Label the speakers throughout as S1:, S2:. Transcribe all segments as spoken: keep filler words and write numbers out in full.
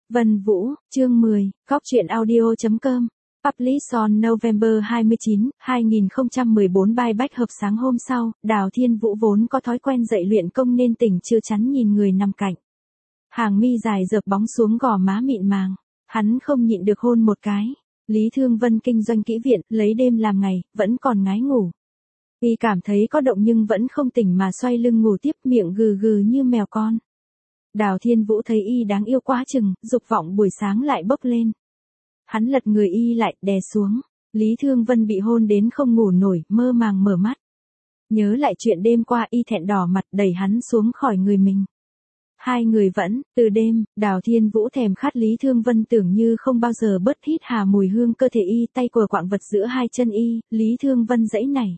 S1: Vân Vũ, chương mười, Cóc truyện audio chấm com. Publish on November hai mươi chín, hai nghìn không trăm mười bốn. Bài bách hợp. Sáng hôm sau, Đào Thiên Vũ vốn có thói quen dậy luyện công nên tỉnh chưa chắn nhìn người nằm cạnh. Hàng mi dài dợp bóng xuống gò má mịn màng. Hắn không nhịn được hôn một cái. Lý Thương Vân kinh doanh kỹ viện, lấy đêm làm ngày, vẫn còn ngái ngủ. Y cảm thấy có động nhưng vẫn không tỉnh mà xoay lưng ngủ tiếp, miệng gừ gừ như mèo con. Đào Thiên Vũ thấy y đáng yêu quá chừng, dục vọng buổi sáng lại bốc lên. Hắn lật người y lại, đè xuống. Lý Thương Vân bị hôn đến không ngủ nổi, mơ màng mở mắt. Nhớ lại chuyện đêm qua, y thẹn đỏ mặt đẩy hắn xuống khỏi người mình. Hai người vẫn, từ đêm, Đào Thiên Vũ thèm khát Lý Thương Vân tưởng như không bao giờ bớt hít hà mùi hương cơ thể y, tay quờ quạng vật giữa hai chân y, Lý Thương Vân giãy nảy.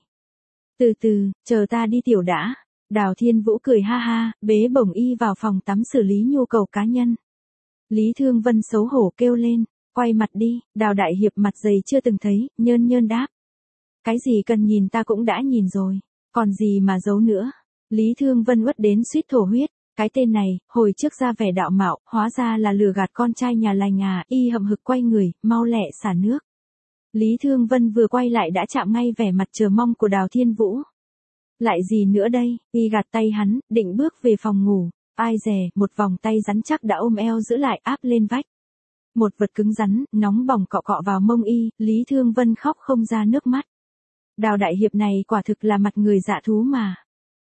S1: Từ từ, chờ ta đi tiểu đã. Đào Thiên Vũ cười ha ha, bế bổng y vào phòng tắm xử lý nhu cầu cá nhân. Lý Thương Vân xấu hổ kêu lên, quay mặt đi. Đào đại hiệp mặt dày chưa từng thấy, nhơn nhơn đáp. Cái gì cần nhìn ta cũng đã nhìn rồi, còn gì mà giấu nữa. Lý Thương Vân uất đến suýt thổ huyết. Cái tên này, hồi trước ra vẻ đạo mạo, hóa ra là lừa gạt con trai nhà lành à. Y hậm hực quay người, mau lẹ xả nước. Lý Thương Vân vừa quay lại đã chạm ngay vẻ mặt chờ mong của Đào Thiên Vũ. Lại gì nữa đây? Y gạt tay hắn, định bước về phòng ngủ. Ai dè, một vòng tay rắn chắc đã ôm eo giữ lại, áp lên vách. Một vật cứng rắn, nóng bỏng cọ cọ vào mông y, Lý Thương Vân khóc không ra nước mắt. Đào đại hiệp này quả thực là mặt người dạ thú mà.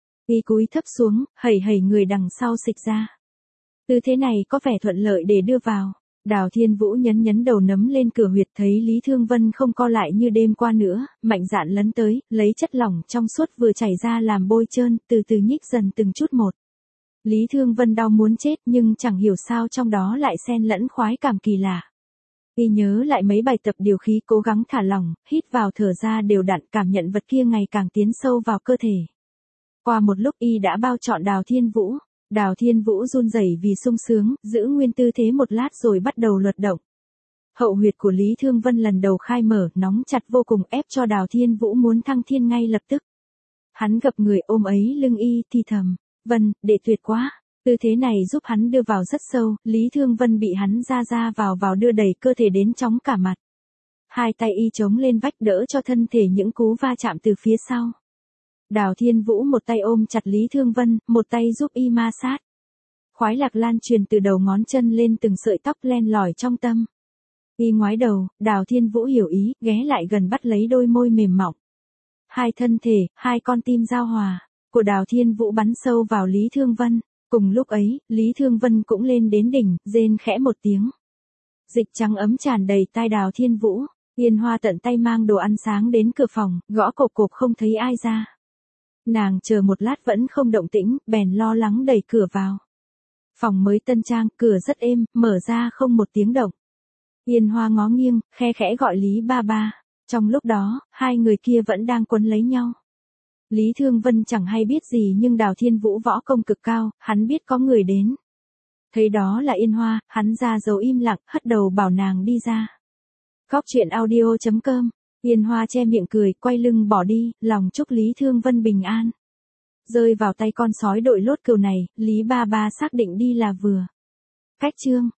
S1: Y cúi thấp xuống, hẩy hẩy người đằng sau xịch ra. Tư thế này có vẻ thuận lợi để đưa vào. Đào Thiên Vũ nhấn nhấn đầu nấm lên cửa huyệt, thấy Lý Thương Vân không co lại như đêm qua nữa, mạnh dạn lấn tới, lấy chất lỏng trong suốt vừa chảy ra làm bôi trơn, từ từ nhích dần từng chút một. Lý Thương Vân đau muốn chết nhưng chẳng hiểu sao trong đó lại xen lẫn khoái cảm kỳ lạ. Y nhớ lại mấy bài tập điều khí, cố gắng thả lỏng, hít vào thở ra đều đặn, cảm nhận vật kia ngày càng tiến sâu vào cơ thể. Qua một lúc y đã bao trọn Đào Thiên Vũ. Đào Thiên Vũ run rẩy vì sung sướng, giữ nguyên tư thế một lát rồi bắt đầu luật động. Hậu huyệt của Lý Thương Vân lần đầu khai mở, nóng chặt vô cùng, ép cho Đào Thiên Vũ muốn thăng thiên ngay lập tức. Hắn gập người ôm ấy lưng y, thì thầm, Vân, đệ tuyệt quá. Tư thế này giúp hắn đưa vào rất sâu, Lý Thương Vân bị hắn ra ra vào vào đưa đẩy cơ thể đến chóng cả mặt. Hai tay y chống lên vách đỡ cho thân thể những cú va chạm từ phía sau. Đào Thiên Vũ một tay ôm chặt Lý Thương Vân, một tay giúp y ma sát. Khoái lạc lan truyền từ đầu ngón chân lên từng sợi tóc len lỏi trong tâm. Y ngoái đầu, Đào Thiên Vũ hiểu ý, ghé lại gần bắt lấy đôi môi mềm mỏng. Hai thân thể, hai con tim giao hòa, của Đào Thiên Vũ bắn sâu vào Lý Thương Vân. Cùng lúc ấy, Lý Thương Vân cũng lên đến đỉnh, rên khẽ một tiếng. Dịch trắng ấm tràn đầy tai Đào Thiên Vũ. Yên Hoa tận tay mang đồ ăn sáng đến cửa phòng, gõ cộp cộp không thấy ai ra. Nàng chờ một lát vẫn không động tĩnh, bèn lo lắng đẩy cửa vào. Phòng mới tân trang, cửa rất êm, mở ra không một tiếng động. Yên Hoa ngó nghiêng, khe khẽ gọi Lý ba ba. Trong lúc đó, hai người kia vẫn đang quấn lấy nhau. Lý Thương Vân chẳng hay biết gì nhưng Đào Thiên Vũ võ công cực cao, hắn biết có người đến. Thấy đó là Yên Hoa, hắn ra dấu im lặng, hất đầu bảo nàng đi ra. Cóc truyện audio chấm com. Yên Hoa che miệng cười, quay lưng bỏ đi, lòng chúc Lý Thương Vân bình an. Rơi vào tay con sói đội lốt cừu này, Lý ba ba xác định đi là vừa. Cách chương.